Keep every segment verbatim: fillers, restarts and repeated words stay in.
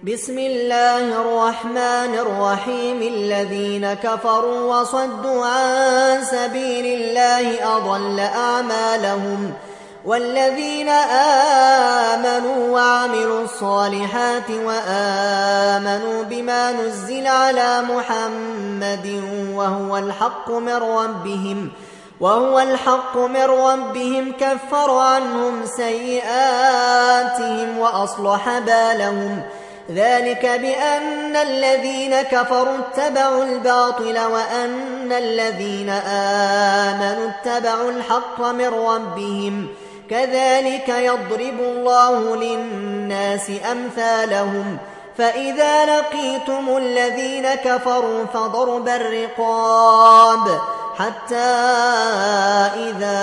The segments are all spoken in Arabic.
بسم الله الرحمن الرحيم الذين كفروا وصدوا عن سبيل الله أضل أعمالهم والذين آمنوا وعملوا الصالحات وآمنوا بما نزل على محمد وهو الحق من ربهم وهو الحق من ربهم كفر عنهم سيئاتهم وأصلح بالهم ذلك بأن الذين كفروا اتبعوا الباطل وأن الذين آمنوا اتبعوا الحق من ربهم كذلك يضرب الله للناس أمثالهم فإذا لقيتم الذين كفروا فضرب الرقاب حتى إذا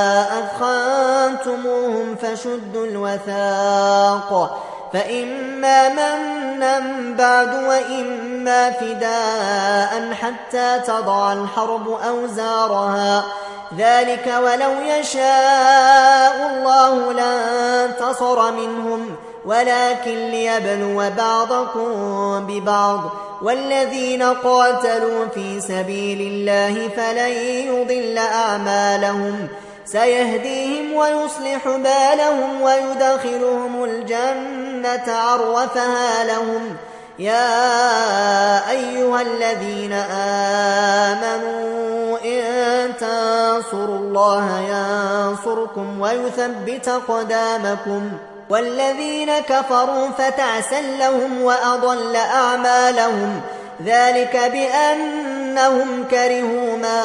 أثخنتموهم فشدوا الوثاق فإما منا بعد وإما فداء حتى تضع الحرب أوزارها ذلك ولو يشاء الله لانتصر منهم ولكن ليبلو بعضكم ببعض والذين قاتلوا في سبيل الله فلن يضل أعمالهم سيهديهم ويصلح بالهم ويدخلهم الجنة عرفها لهم يا أيها الذين آمنوا إن تنصروا الله ينصركم ويثبت قدامكم والذين كفروا فتعسا لهم وأضل أعمالهم ذلك بأنهم كرهوا ما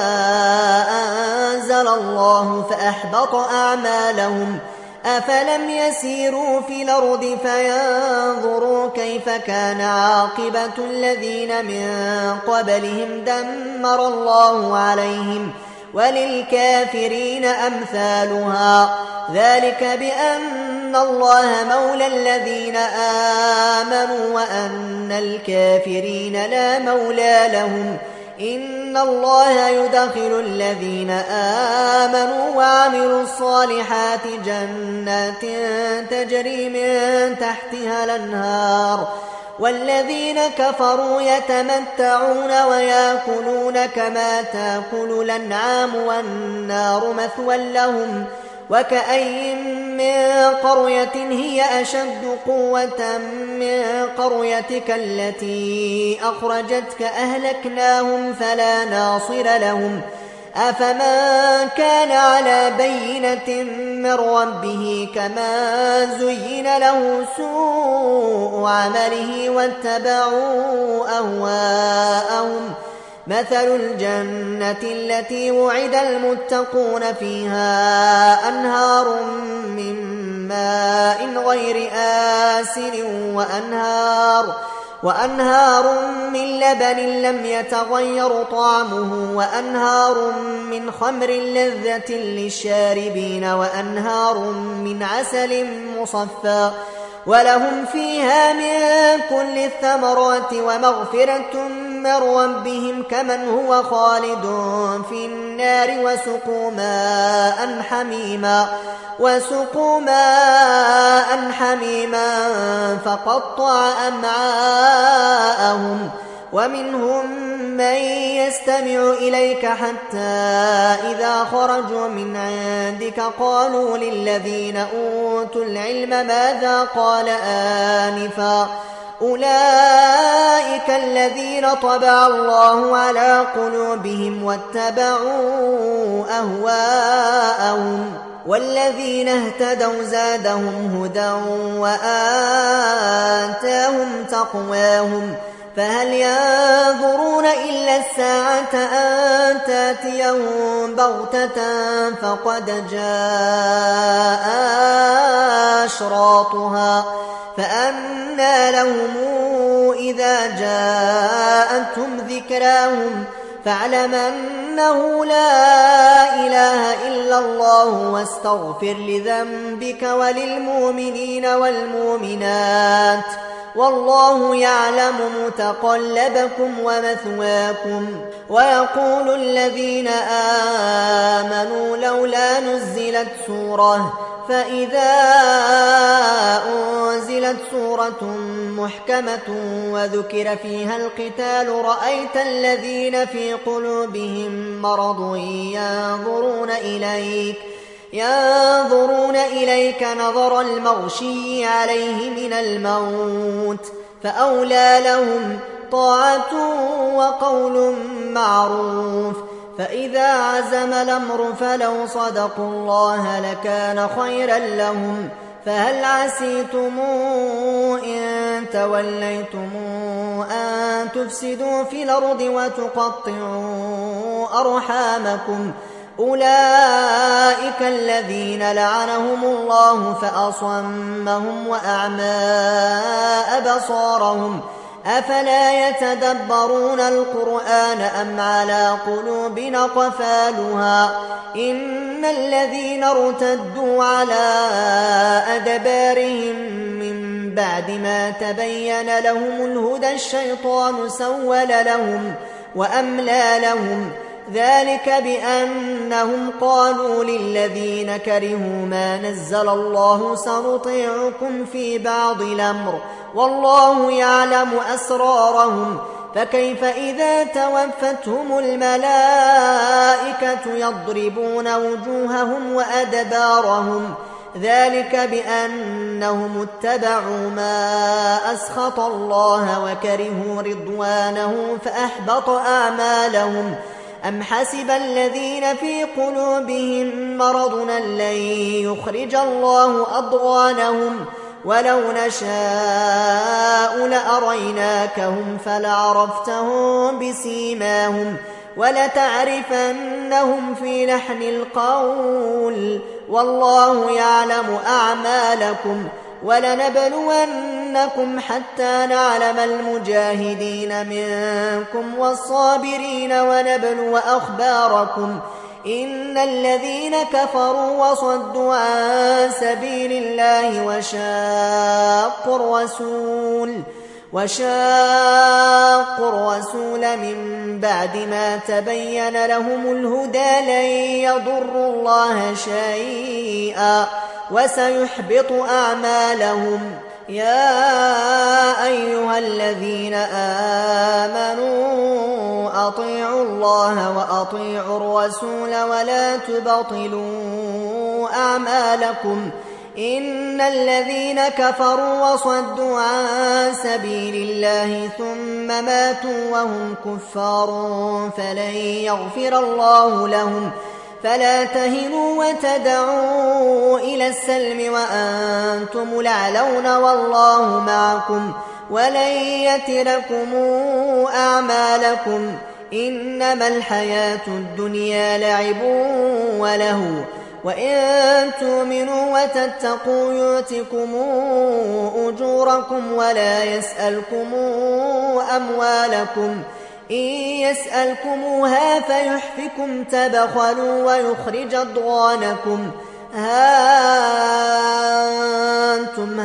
أنزل الله فأحبط أعمالهم أفلم يسيروا في الأرض فينظروا كيف كان عاقبة الذين من قبلهم دمر الله عليهم وللكافرين أمثالها ذلك بأن الله مولى الذين آمنوا وأن الكافرين لا مولى لهم إن الله يدخل الذين آمنوا وعملوا الصالحات جنات تجري من تحتها الأنهار والذين كفروا يتمتعون ويأكلون كما تأكل الأنعام والنار مثوى لهم وكأي من قرية هي أشد قوة من قريتك التي أخرجتك أهلكناهم فلا ناصر لهم أفمن كان على بينة من ربه كما زين له سوء عمله واتبعوا أهواءهم مثل الجنة التي وعد المتقون فيها أنهار من ماء غير آسن وأنهار وأنهار من لبن لم يتغير طعمه وأنهار من خمر لذة للشاربين وأنهار من عسل مصفى ولهم فيها من كل الثمرات ومغفرة من ربهم كمن هو خالد في النار وسقوا ماء حميما وسقوا ماء حميما فقطع أمعاءهم ومنهم من يستمع إليك حتى إذا خرجوا من عندك قالوا للذين أوتوا العلم ماذا قال آنفا أولئك الذين طبع الله على قلوبهم واتبعوا أهواءهم والذين اهتدوا زادهم هدى وآتاهم تقواهم فهل ينظرون إلا الساعة أن تأتيهم بغتة فقد جاء أشراطها فأنى لهم إذا جاءتهم ذكراهم فاعلم أنه لا إله إلا الله واستغفر لذنبك وللمؤمنين والمؤمنات والله يعلم متقلبكم ومثواكم ويقول الذين آمنوا لولا نزلت سورة فإذا أنزلت سورة محكمة وذكر فيها القتال رأيت الذين في قلوبهم مرض ينظرون إليك ينظرون إليك نظر المغشي عليه من الموت فأولى لهم طاعة وقول معروف. فإذا عزم الأمر فلو صدقوا الله لكان خيرا لهم. فهل عسيتم إن توليتم أن تفسدوا في الأرض وتقطعوا أرحامكم؟ أولئك الذين لعنهم الله فأصمهم وأعمى أبصارهم. أفلا يتدبرون القرآن أم على قلوب أقفالها؟ إن الذين ارتدوا على أدبارهم من بعد ما تبين لهم الهدى الشيطان سول لهم وأملى لهم. ذلك بأنهم قالوا للذين كرهوا ما نزل الله سنطيعكم في بعض الأمر والله يعلم أسرارهم. فكيف إذا توفتهم الملائكة يضربون وجوههم وأدبارهم؟ ذلك بأنهم اتبعوا ما أسخط الله وكرهوا رضوانه فأحبط أعمالهم. أم حسب الذين في قلوبهم مرض لن يخرج الله أضغانهم؟ ولو نشاء لأريناكهم فلعرفتهم بسيماهم ولتعرفنهم في لحن القول والله يعلم أعمالكم. ولنبلونكم حتى نعلم المجاهدين منكم والصابرين ونبلو أخباركم. إن الذين كفروا وصدوا عن سبيل الله وشاقوا الرسول وشاقوا الرسول من بعد ما تبين لهم الهدى لن يضروا الله شيئا وسيحبط أعمالهم. يا أيها الذين آمنوا أطيعوا الله وأطيعوا الرسول ولا تبطلوا أعمالكم. إن الذين كفروا وصدوا عن سبيل الله ثم ماتوا وهم كفار فلن يغفر الله لهم. فلا تهنوا وتدعوا إلى السلم وأنتم الأعلون والله معكم ولن يتركم أعمالكم. إنما الحياة الدنيا لعب ولهو وإن تؤمنوا وتتقوا يؤتكم أجوركم ولا يسألكم أموالكم. إن يسألكموها فيحفكم تبخلوا ويخرج أضغانكم. ها أنتم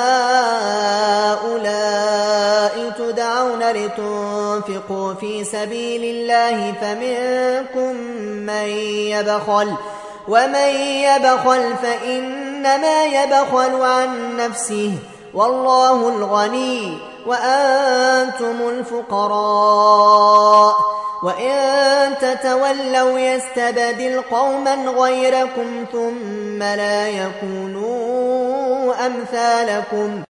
هؤلاء تدعون لتنفقوا في سبيل الله فمنكم من يبخل ومن يبخل فإنما يبخل عن نفسه والله الغني وأنتم الفقراء. وإن تتولوا يستبدل قوما غيركم ثم لا يكونوا أمثالكم.